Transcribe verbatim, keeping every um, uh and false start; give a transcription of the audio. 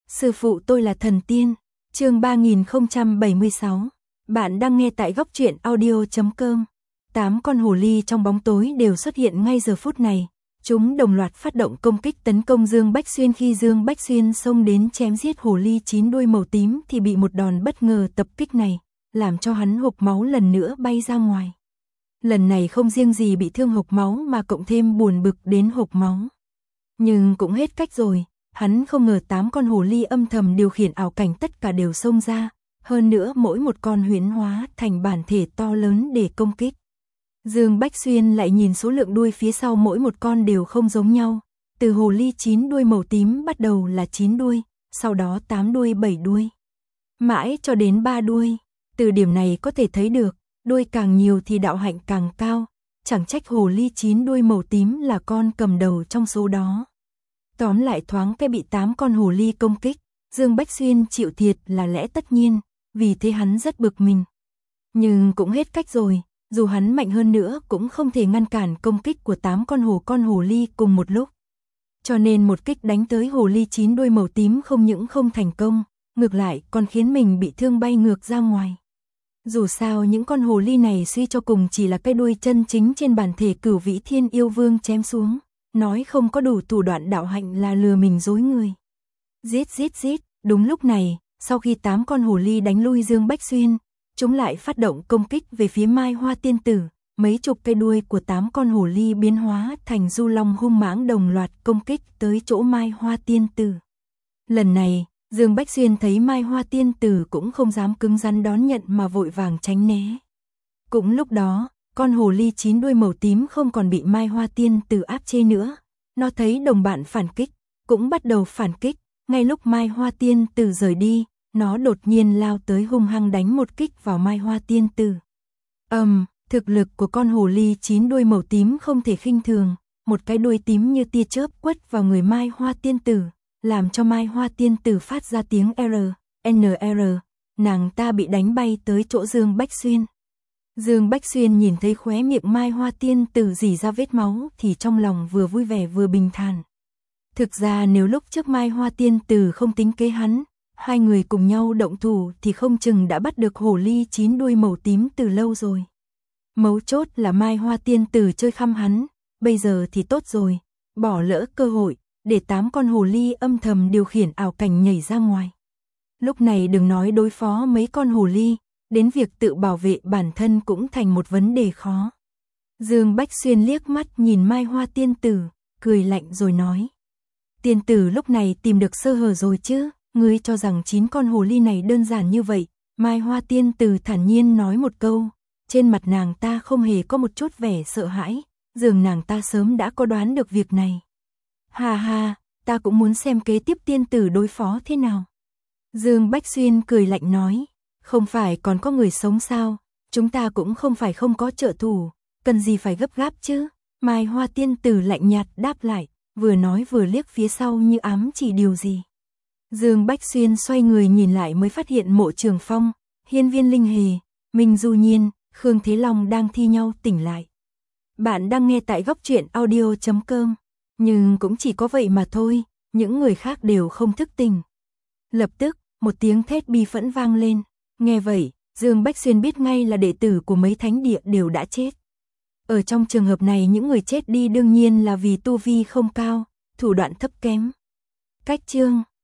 Sư phụ tôi là thần tiên. Chương ba nghìn không trăm bảy mươi sáu. Bạn đang nghe tại góc truyện audio chấm com. Tám con hồ ly trong bóng tối đều xuất hiện ngay giờ phút này. Chúng đồng loạt phát động công kích tấn công Dương Bách Xuyên. Khi Dương Bách Xuyên xông đến chém giết hồ ly chín đuôi màu tím thì bị một đòn bất ngờ tập kích này, làm cho hắn hộc máu lần nữa bay ra ngoài. Lần này không riêng gì bị thương hộc máu mà cộng thêm buồn bực đến hộc máu. Nhưng cũng hết cách rồi, hắn không ngờ tám con hồ ly âm thầm điều khiển ảo cảnh tất cả đều xông ra, hơn nữa mỗi một con huyễn hóa thành bản thể to lớn để công kích. Dương Bách Xuyên lại nhìn số lượng đuôi phía sau mỗi một con đều không giống nhau, từ hồ ly chín đuôi màu tím bắt đầu là chín đuôi, sau đó tám đuôi bảy đuôi, mãi cho đến ba đuôi. Từ điểm này có thể thấy được, đuôi càng nhiều thì đạo hạnh càng cao, chẳng trách hồ ly chín đuôi màu tím là con cầm đầu trong số đó. Tóm lại thoáng cái bị tám con hồ ly công kích, Dương Bách Xuyên chịu thiệt là lẽ tất nhiên, vì thế hắn rất bực mình. Nhưng cũng hết cách rồi, dù hắn mạnh hơn nữa cũng không thể ngăn cản công kích của tám con hồ con hồ ly cùng một lúc. Cho nên một kích đánh tới hồ ly chín đuôi màu tím không những không thành công, ngược lại còn khiến mình bị thương bay ngược ra ngoài. Dù sao những con hồ ly này suy cho cùng chỉ là cái đuôi chân chính trên bản thể Cửu Vĩ Thiên Yêu Vương chém xuống, nói không có đủ thủ đoạn đạo hạnh là lừa mình dối người. Giết giết giết, đúng lúc này, sau khi tám con hồ ly đánh lui Dương Bách Xuyên, chúng lại phát động công kích về phía Mai Hoa Tiên Tử, mấy chục cây đuôi của tám con hồ ly biến hóa thành du long hung mãng đồng loạt công kích tới chỗ Mai Hoa Tiên Tử. Lần này, Dương Bách Xuyên thấy Mai Hoa Tiên Tử cũng không dám cứng rắn đón nhận mà vội vàng tránh né. Cũng lúc đó, con hồ ly chín đuôi màu tím không còn bị Mai Hoa Tiên Tử áp chế nữa. Nó thấy đồng bạn phản kích, cũng bắt đầu phản kích. Ngay lúc Mai Hoa Tiên Tử rời đi, nó đột nhiên lao tới hung hăng đánh một kích vào Mai Hoa Tiên Tử. Ầm, um, thực lực của con hồ ly chín đuôi màu tím không thể khinh thường. Một cái đuôi tím như tia chớp quất vào người Mai Hoa Tiên Tử, làm cho Mai Hoa Tiên Tử phát ra tiếng R, N R, nàng ta bị đánh bay tới chỗ Dương Bách Xuyên. Dương Bách Xuyên nhìn thấy khóe miệng Mai Hoa Tiên Tử rỉ ra vết máu thì trong lòng vừa vui vẻ vừa bình thản. Thực ra nếu lúc trước Mai Hoa Tiên Tử không tính kế hắn, hai người cùng nhau động thủ thì không chừng đã bắt được hồ ly chín đuôi màu tím từ lâu rồi. Mấu chốt là Mai Hoa Tiên Tử chơi khăm hắn, bây giờ thì tốt rồi, bỏ lỡ cơ hội, để tám con hồ ly âm thầm điều khiển ảo cảnh nhảy ra ngoài. Lúc này đừng nói đối phó mấy con hồ ly, đến việc tự bảo vệ bản thân cũng thành một vấn đề khó. Dương Bách Xuyên liếc mắt nhìn Mai Hoa Tiên Tử, cười lạnh rồi nói. Tiên tử lúc này tìm được sơ hở rồi chứ, ngươi cho rằng chín con hồ ly này đơn giản như vậy. Mai Hoa Tiên Tử thản nhiên nói một câu, trên mặt nàng ta không hề có một chút vẻ sợ hãi, dường nàng ta sớm đã có đoán được việc này. Hà hà, ta cũng muốn xem kế tiếp tiên tử đối phó thế nào. Dương Bách Xuyên cười lạnh nói, không phải còn có người sống sao, chúng ta cũng không phải không có trợ thủ, cần gì phải gấp gáp chứ. Mai Hoa Tiên Tử lạnh nhạt đáp lại, vừa nói vừa liếc phía sau như ám chỉ điều gì. Dương Bách Xuyên xoay người nhìn lại mới phát hiện Mộ Trường Phong, Hiên Viên Linh Hề, Minh Du Nhiên, Khương Thế Long đang thi nhau tỉnh lại. Bạn đang nghe tại góc truyện audio chấm com. Nhưng cũng chỉ có vậy mà thôi, những người khác đều không thức tỉnh. Lập tức, một tiếng thét bi phẫn vang lên. Nghe vậy, Dương Bách Xuyên biết ngay là đệ tử của mấy thánh địa đều đã chết. Ở trong trường hợp này những người chết đi đương nhiên là vì tu vi không cao, thủ đoạn thấp kém. Cách chương